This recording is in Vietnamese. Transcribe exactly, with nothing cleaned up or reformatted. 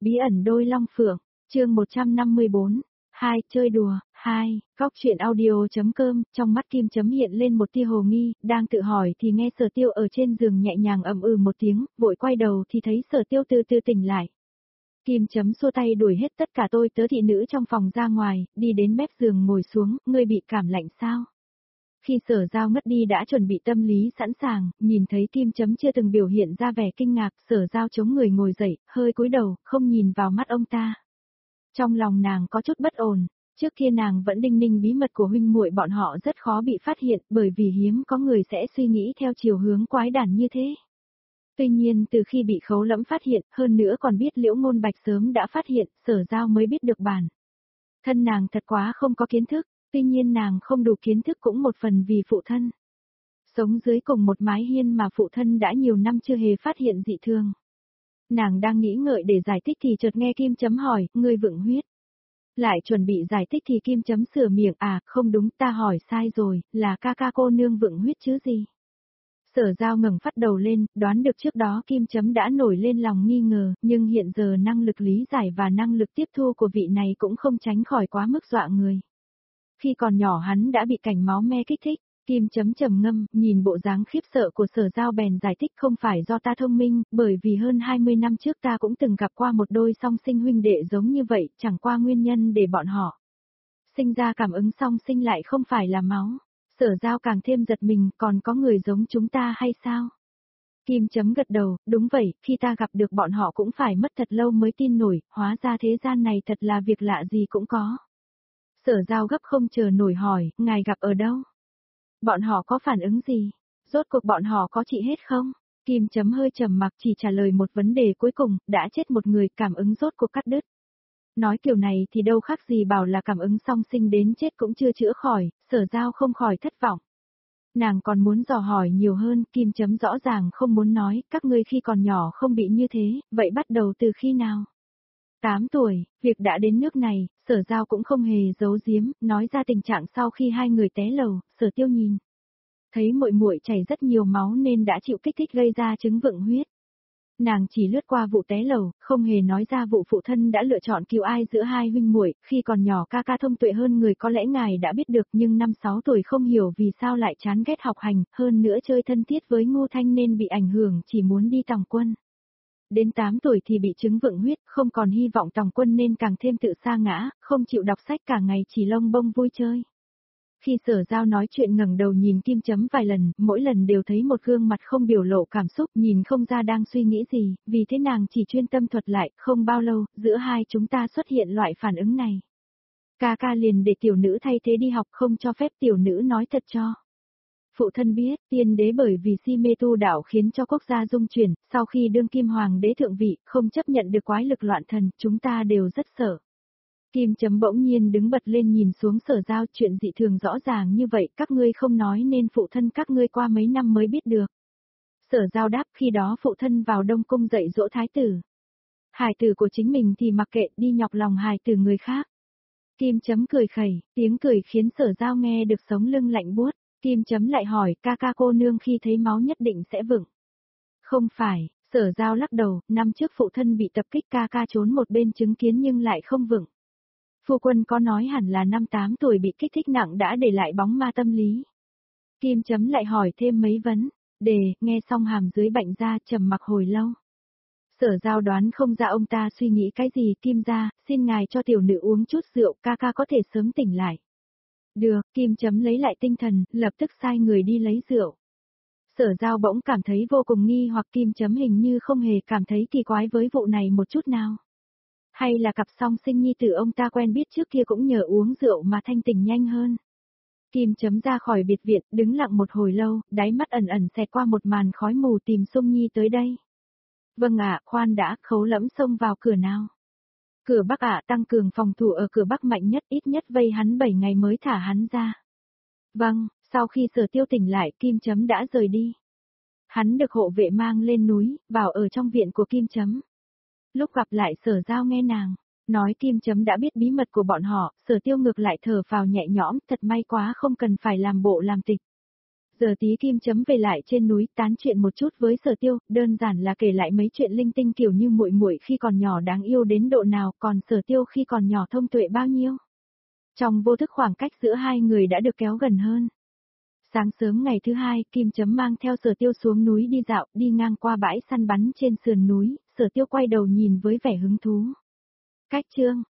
Bí ẩn đôi long phượng, chương một trăm năm mươi bốn, hai, chơi đùa, hai, góc truyện audio.com, trong mắt Kim Chấm hiện lên một tia hồ nghi, đang tự hỏi thì nghe Sở Tiêu ở trên giường nhẹ nhàng ầm ừ một tiếng, vội quay đầu thì thấy Sở Tiêu từ từ tỉnh lại. Kim Chấm xua tay đuổi hết tất cả tôi tớ thị nữ trong phòng ra ngoài, đi đến mép giường ngồi xuống, ngươi bị cảm lạnh sao? Khi Sở Giao ngất đi đã chuẩn bị tâm lý sẵn sàng, nhìn thấy Kim Chấm chưa từng biểu hiện ra vẻ kinh ngạc, Sở Giao chống người ngồi dậy, hơi cúi đầu, không nhìn vào mắt ông ta. Trong lòng nàng có chút bất ổn, trước kia nàng vẫn đinh ninh bí mật của huynh muội bọn họ rất khó bị phát hiện, bởi vì hiếm có người sẽ suy nghĩ theo chiều hướng quái đản như thế. Tuy nhiên từ khi bị Khấu Lẫm phát hiện, hơn nữa còn biết Liễu Ngôn Bạch sớm đã phát hiện, Sở Giao mới biết được bản thân nàng thật quá không có kiến thức. Tuy nhiên nàng không đủ kiến thức cũng một phần vì phụ thân. Sống dưới cùng một mái hiên mà phụ thân đã nhiều năm chưa hề phát hiện dị thường. Nàng đang nghĩ ngợi để giải thích thì chợt nghe Kim Chấm hỏi, ngươi vượng huyết. Lại chuẩn bị giải thích thì Kim Chấm sửa miệng, à, không đúng, ta hỏi sai rồi, là ca ca cô nương vượng huyết chứ gì. Sở Giao ngẩng phát đầu lên, đoán được trước đó Kim Chấm đã nổi lên lòng nghi ngờ, nhưng hiện giờ năng lực lý giải và năng lực tiếp thu của vị này cũng không tránh khỏi quá mức dọa người. Khi còn nhỏ hắn đã bị cảnh máu me kích thích, Kim Chấm trầm ngâm, nhìn bộ dáng khiếp sợ của Sở Giao bèn giải thích không phải do ta thông minh, bởi vì hơn hai mươi năm trước ta cũng từng gặp qua một đôi song sinh huynh đệ giống như vậy, chẳng qua nguyên nhân để bọn họ sinh ra cảm ứng song sinh lại không phải là máu. Sở Giao càng thêm giật mình, còn có người giống chúng ta hay sao? Kim Chấm gật đầu, đúng vậy, khi ta gặp được bọn họ cũng phải mất thật lâu mới tin nổi, hóa ra thế gian này thật là việc lạ gì cũng có. Sở Giao gấp không chờ nổi hỏi, ngài gặp ở đâu? Bọn họ có phản ứng gì? Rốt cuộc bọn họ có trị hết không? Kim Chấm hơi trầm mặc chỉ trả lời một vấn đề cuối cùng, đã chết một người, cảm ứng rốt cuộc cắt đứt. Nói kiểu này thì đâu khác gì bảo là cảm ứng song sinh đến chết cũng chưa chữa khỏi, Sở Giao không khỏi thất vọng. Nàng còn muốn dò hỏi nhiều hơn, Kim Chấm rõ ràng không muốn nói, các ngươi khi còn nhỏ không bị như thế, vậy bắt đầu từ khi nào? tám tuổi, việc đã đến nước này, Sở Giao cũng không hề giấu giếm, nói ra tình trạng sau khi hai người té lầu, Sở Tiêu nhìn thấy muội muội chảy rất nhiều máu nên đã chịu kích thích gây ra chứng vượng huyết. Nàng chỉ lướt qua vụ té lầu, không hề nói ra vụ phụ thân đã lựa chọn cứu ai giữa hai huynh muội, khi còn nhỏ ca ca thông tuệ hơn người có lẽ ngài đã biết được, nhưng năm sáu tuổi không hiểu vì sao lại chán ghét học hành, hơn nữa chơi thân thiết với Ngô Thanh nên bị ảnh hưởng chỉ muốn đi tòng quân. Đến tám tuổi thì bị chứng vượng huyết, không còn hy vọng tòng quân nên càng thêm tự sa ngã, không chịu đọc sách cả ngày chỉ lông bông vui chơi. Khi Sở Giao nói chuyện ngẩng đầu nhìn Kim Chấm vài lần, mỗi lần đều thấy một gương mặt không biểu lộ cảm xúc, nhìn không ra đang suy nghĩ gì, vì thế nàng chỉ chuyên tâm thuật lại, không bao lâu, giữa hai chúng ta xuất hiện loại phản ứng này. Ca ca liền để tiểu nữ thay thế đi học, không cho phép tiểu nữ nói thật cho. Phụ thân biết, tiên đế bởi vì si mê tu đạo khiến cho quốc gia dung chuyển, sau khi đương kim hoàng đế thượng vị, không chấp nhận được quái lực loạn thần, chúng ta đều rất sợ. Kim Chấm bỗng nhiên đứng bật lên nhìn xuống Sở Giao, chuyện dị thường rõ ràng như vậy, các ngươi không nói nên phụ thân các ngươi qua mấy năm mới biết được. Sở Giao đáp, khi đó phụ thân vào Đông Cung dạy dỗ thái tử. Hài tử của chính mình thì mặc kệ, đi nhọc lòng hài tử người khác. Kim Chấm cười khẩy, tiếng cười khiến Sở Giao nghe được sống lưng lạnh buốt. Kim Chấm lại hỏi, ca ca cô nương khi thấy máu nhất định sẽ vững. Không phải, Sở Giao lắc đầu, năm trước phụ thân bị tập kích, ca ca trốn một bên chứng kiến nhưng lại không vững. Phu quân có nói hẳn là năm tám tuổi bị kích thích nặng đã để lại bóng ma tâm lý. Kim Chấm lại hỏi thêm mấy vấn đề, nghe xong hàm dưới bệnh ra trầm mặc hồi lâu. Sở Giao đoán không ra ông ta suy nghĩ cái gì, Kim gia, xin ngài cho tiểu nữ uống chút rượu, ca ca có thể sớm tỉnh lại. Được, Kim Chấm lấy lại tinh thần, lập tức sai người đi lấy rượu. Sở Giao bỗng cảm thấy vô cùng nghi hoặc Kim Chấm hình như không hề cảm thấy kỳ quái với vụ này một chút nào. Hay là cặp song sinh nhi tử ông ta quen biết trước kia cũng nhờ uống rượu mà thanh tỉnh nhanh hơn. Kim Chấm ra khỏi biệt viện, đứng lặng một hồi lâu, đáy mắt ẩn ẩn xẹt qua một màn khói mù, tìm Sung Nhi tới đây. Vâng ạ, khoan đã, Khấu Lẫm xông vào cửa nào. Cửa Bắc ạ, tăng cường phòng thủ ở cửa Bắc mạnh nhất, ít nhất vây hắn bảy ngày mới thả hắn ra. Vâng, sau khi Sở Tiêu tỉnh lại, Kim Chấm đã rời đi. Hắn được hộ vệ mang lên núi, vào ở trong viện của Kim Chấm. Lúc gặp lại Sở Giao nghe nàng nói Kim Chấm đã biết bí mật của bọn họ, Sở Tiêu ngược lại thở phào nhẹ nhõm, thật may quá không cần phải làm bộ làm tịch. Giờ tí Kim chấm về lại trên núi tán chuyện một chút với Sở Tiêu, đơn giản là kể lại mấy chuyện linh tinh kiểu như muội muội khi còn nhỏ đáng yêu đến độ nào, còn Sở Tiêu khi còn nhỏ thông tuệ bao nhiêu. Trong vô thức khoảng cách giữa hai người đã được kéo gần hơn. Sáng sớm ngày thứ hai, Kim chấm mang theo Sở Tiêu xuống núi đi dạo, đi ngang qua bãi săn bắn trên sườn núi, Sở Tiêu quay đầu nhìn với vẻ hứng thú. Cách chương